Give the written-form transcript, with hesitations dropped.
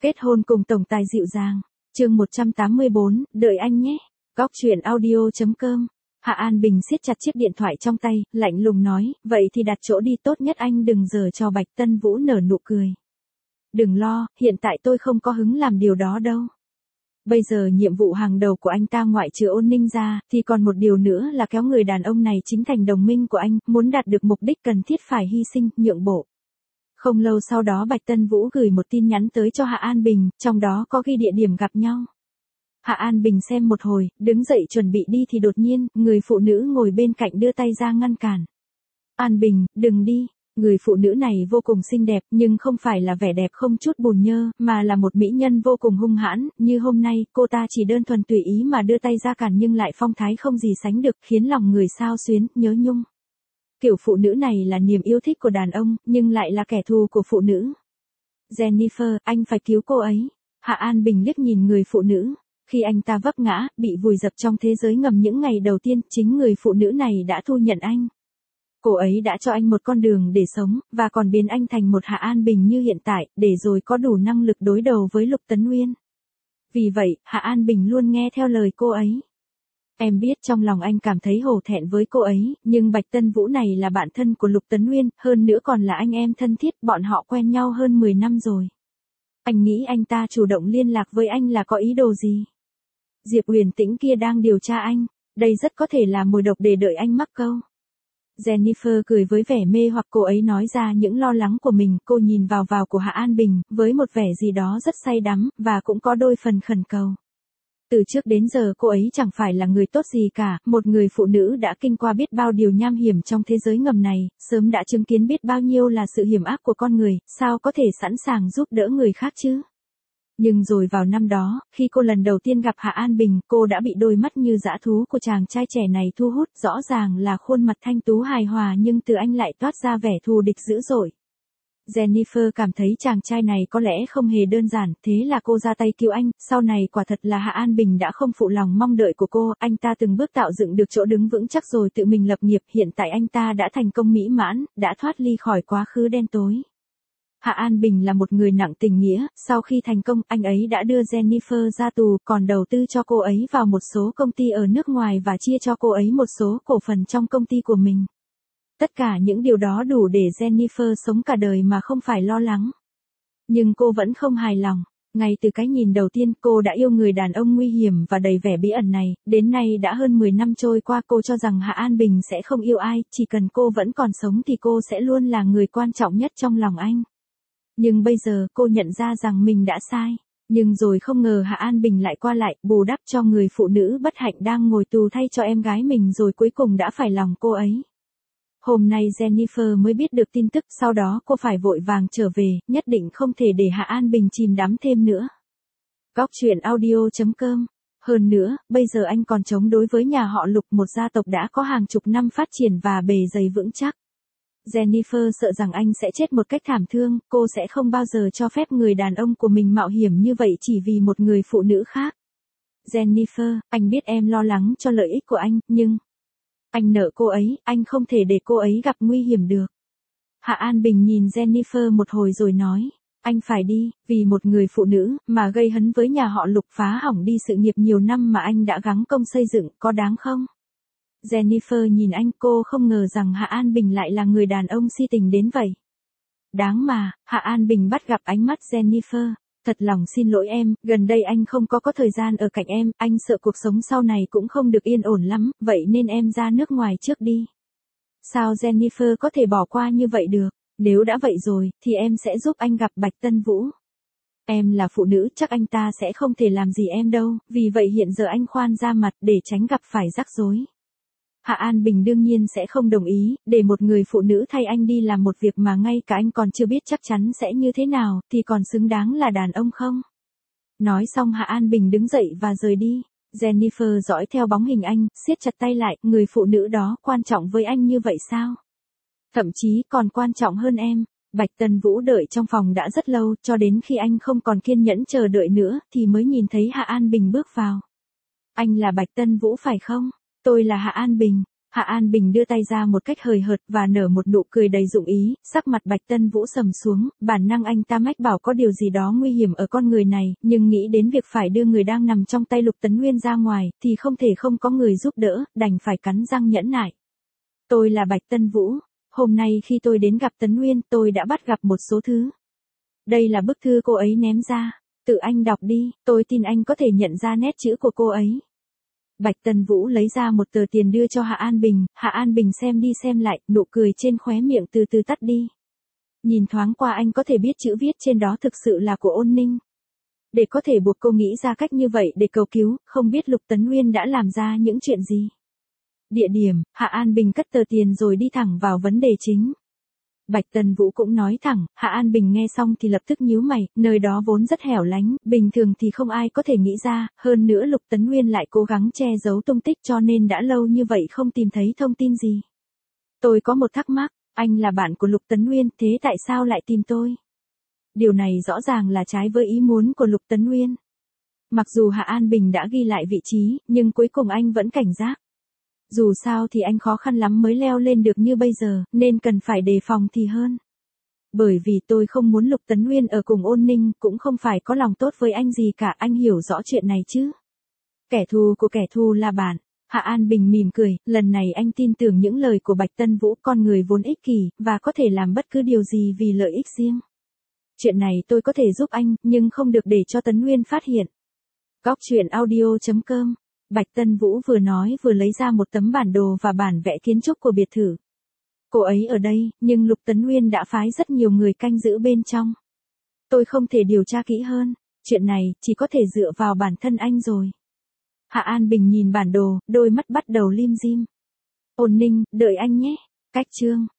Kết hôn cùng tổng tài dịu dàng. Chương 184, đợi anh nhé. Góc truyện audio.com. Hạ An Bình siết chặt chiếc điện thoại trong tay, lạnh lùng nói, vậy thì đặt chỗ đi, tốt nhất anh đừng giở cho Bạch Tân Vũ nở nụ cười. Đừng lo, hiện tại tôi không có hứng làm điều đó đâu. Bây giờ nhiệm vụ hàng đầu của anh ta ngoại trừ Ôn Ninh ra, thì còn một điều nữa là kéo người đàn ông này chính thành đồng minh của anh, muốn đạt được mục đích cần thiết phải hy sinh, nhượng bộ. Không lâu sau đó Bạch Tân Vũ gửi một tin nhắn tới cho Hạ An Bình, trong đó có ghi địa điểm gặp nhau. Hạ An Bình xem một hồi, đứng dậy chuẩn bị đi thì đột nhiên, người phụ nữ ngồi bên cạnh đưa tay ra ngăn cản. An Bình, đừng đi. Người phụ nữ này vô cùng xinh đẹp, nhưng không phải là vẻ đẹp không chút bùn nhơ, mà là một mỹ nhân vô cùng hung hãn, như hôm nay, cô ta chỉ đơn thuần tùy ý mà đưa tay ra cản nhưng lại phong thái không gì sánh được, khiến lòng người xao xuyến, nhớ nhung. Kiểu phụ nữ này là niềm yêu thích của đàn ông, nhưng lại là kẻ thù của phụ nữ. Jennifer, anh phải cứu cô ấy. Hạ An Bình liếc nhìn người phụ nữ. Khi anh ta vấp ngã, bị vùi dập trong thế giới ngầm những ngày đầu tiên, chính người phụ nữ này đã thu nhận anh. Cô ấy đã cho anh một con đường để sống, và còn biến anh thành một Hạ An Bình như hiện tại, để rồi có đủ năng lực đối đầu với Lục Tấn Uyên. Vì vậy, Hạ An Bình luôn nghe theo lời cô ấy. Em biết trong lòng anh cảm thấy hổ thẹn với cô ấy, nhưng Bạch Tân Vũ này là bạn thân của Lục Tấn Uyên, hơn nữa còn là anh em thân thiết, bọn họ quen nhau hơn 10 năm rồi. Anh nghĩ anh ta chủ động liên lạc với anh là có ý đồ gì? Diệp Huyền Tĩnh kia đang điều tra anh, đây rất có thể là mồi độc để đợi anh mắc câu. Jennifer cười với vẻ mê hoặc, cô ấy nói ra những lo lắng của mình, cô nhìn vào của Hạ An Bình, với một vẻ gì đó rất say đắm, và cũng có đôi phần khẩn cầu. Từ trước đến giờ cô ấy chẳng phải là người tốt gì cả, một người phụ nữ đã kinh qua biết bao điều nham hiểm trong thế giới ngầm này, sớm đã chứng kiến biết bao nhiêu là sự hiểm ác của con người, sao có thể sẵn sàng giúp đỡ người khác chứ? Nhưng rồi vào năm đó, khi cô lần đầu tiên gặp Hạ An Bình, cô đã bị đôi mắt như dã thú của chàng trai trẻ này thu hút, rõ ràng là khuôn mặt thanh tú hài hòa nhưng từ anh lại toát ra vẻ thù địch dữ dội. Jennifer cảm thấy chàng trai này có lẽ không hề đơn giản, thế là cô ra tay cứu anh, sau này quả thật là Hạ An Bình đã không phụ lòng mong đợi của cô, anh ta từng bước tạo dựng được chỗ đứng vững chắc rồi tự mình lập nghiệp, hiện tại anh ta đã thành công mỹ mãn, đã thoát ly khỏi quá khứ đen tối. Hạ An Bình là một người nặng tình nghĩa, sau khi thành công, anh ấy đã đưa Jennifer ra tù, còn đầu tư cho cô ấy vào một số công ty ở nước ngoài và chia cho cô ấy một số cổ phần trong công ty của mình. Tất cả những điều đó đủ để Jennifer sống cả đời mà không phải lo lắng. Nhưng cô vẫn không hài lòng. Ngay từ cái nhìn đầu tiên cô đã yêu người đàn ông nguy hiểm và đầy vẻ bí ẩn này, đến nay đã hơn 10 năm trôi qua cô cho rằng Hạ An Bình sẽ không yêu ai, chỉ cần cô vẫn còn sống thì cô sẽ luôn là người quan trọng nhất trong lòng anh. Nhưng bây giờ cô nhận ra rằng mình đã sai. Nhưng rồi không ngờ Hạ An Bình lại qua lại, bù đắp cho người phụ nữ bất hạnh đang ngồi tù thay cho em gái mình rồi cuối cùng đã phải lòng cô ấy. Hôm nay Jennifer mới biết được tin tức, sau đó cô phải vội vàng trở về, nhất định không thể để Hạ An Bình chìm đắm thêm nữa. Góc truyện audio.com. Hơn nữa, bây giờ anh còn chống đối với nhà họ Lục, một gia tộc đã có hàng chục năm phát triển và bề dày vững chắc. Jennifer sợ rằng anh sẽ chết một cách thảm thương, cô sẽ không bao giờ cho phép người đàn ông của mình mạo hiểm như vậy chỉ vì một người phụ nữ khác. Jennifer, anh biết em lo lắng cho lợi ích của anh, nhưng anh nợ cô ấy, anh không thể để cô ấy gặp nguy hiểm được. Hạ An Bình nhìn Jennifer một hồi rồi nói, anh phải đi, vì một người phụ nữ, mà gây hấn với nhà họ Lục, phá hỏng đi sự nghiệp nhiều năm mà anh đã gắng công xây dựng, có đáng không? Jennifer nhìn anh, cô không ngờ rằng Hạ An Bình lại là người đàn ông si tình đến vậy. Đáng mà, Hạ An Bình bắt gặp ánh mắt Jennifer. Thật lòng xin lỗi em, gần đây anh không có thời gian ở cạnh em, anh sợ cuộc sống sau này cũng không được yên ổn lắm, vậy nên em ra nước ngoài trước đi. Sao Jennifer có thể bỏ qua như vậy được? Nếu đã vậy rồi, thì em sẽ giúp anh gặp Bạch Tân Vũ. Em là phụ nữ, chắc anh ta sẽ không thể làm gì em đâu, vì vậy hiện giờ anh khoan ra mặt để tránh gặp phải rắc rối. Hạ An Bình đương nhiên sẽ không đồng ý, để một người phụ nữ thay anh đi làm một việc mà ngay cả anh còn chưa biết chắc chắn sẽ như thế nào, thì còn xứng đáng là đàn ông không? Nói xong Hạ An Bình đứng dậy và rời đi. Jennifer dõi theo bóng hình anh, siết chặt tay lại, người phụ nữ đó quan trọng với anh như vậy sao? Thậm chí còn quan trọng hơn em. Bạch Tân Vũ đợi trong phòng đã rất lâu, cho đến khi anh không còn kiên nhẫn chờ đợi nữa, thì mới nhìn thấy Hạ An Bình bước vào. Anh là Bạch Tân Vũ phải không? Tôi là Hạ An Bình. Hạ An Bình đưa tay ra một cách hời hợt và nở một nụ cười đầy dụng ý, sắc mặt Bạch Tân Vũ sầm xuống, bản năng anh ta mách bảo có điều gì đó nguy hiểm ở con người này, nhưng nghĩ đến việc phải đưa người đang nằm trong tay Lục Tấn Nguyên ra ngoài, thì không thể không có người giúp đỡ, đành phải cắn răng nhẫn nại. Tôi là Bạch Tân Vũ, hôm nay khi tôi đến gặp Tấn Nguyên tôi đã bắt gặp một số thứ. Đây là bức thư cô ấy ném ra, tự anh đọc đi, tôi tin anh có thể nhận ra nét chữ của cô ấy. Bạch Tân Vũ lấy ra một tờ tiền đưa cho Hạ An Bình, Hạ An Bình xem đi xem lại, nụ cười trên khóe miệng từ từ tắt đi. Nhìn thoáng qua anh có thể biết chữ viết trên đó thực sự là của Ôn Ninh. Để có thể buộc cô nghĩ ra cách như vậy để cầu cứu, không biết Lục Tấn Nguyên đã làm ra những chuyện gì. Địa điểm, Hạ An Bình cất tờ tiền rồi đi thẳng vào vấn đề chính. Bạch Tân Vũ cũng nói thẳng, Hạ An Bình nghe xong thì lập tức nhíu mày, nơi đó vốn rất hẻo lánh, bình thường thì không ai có thể nghĩ ra, hơn nữa Lục Tấn Nguyên lại cố gắng che giấu tung tích cho nên đã lâu như vậy không tìm thấy thông tin gì. Tôi có một thắc mắc, anh là bạn của Lục Tấn Nguyên, thế tại sao lại tìm tôi? Điều này rõ ràng là trái với ý muốn của Lục Tấn Nguyên. Mặc dù Hạ An Bình đã ghi lại vị trí, nhưng cuối cùng anh vẫn cảnh giác. Dù sao thì anh khó khăn lắm mới leo lên được như bây giờ, nên cần phải đề phòng thì hơn. Bởi vì tôi không muốn Lục Tấn Nguyên ở cùng Ôn Ninh, cũng không phải có lòng tốt với anh gì cả, anh hiểu rõ chuyện này chứ. Kẻ thù của kẻ thù là bạn. Hạ An Bình mỉm cười, lần này anh tin tưởng những lời của Bạch Tân Vũ, con người vốn ích kỷ, và có thể làm bất cứ điều gì vì lợi ích riêng. Chuyện này tôi có thể giúp anh, nhưng không được để cho Tấn Nguyên phát hiện. Góc truyện audio.com. Bạch Tân Vũ vừa nói vừa lấy ra một tấm bản đồ và bản vẽ kiến trúc của biệt thự. Cô ấy ở đây, nhưng Lục Tấn Nguyên đã phái rất nhiều người canh giữ bên trong. Tôi không thể điều tra kỹ hơn, chuyện này chỉ có thể dựa vào bản thân anh rồi. Hạ An Bình nhìn bản đồ, đôi mắt bắt đầu lim dim. Ôn Ninh, đợi anh nhé. Cách chương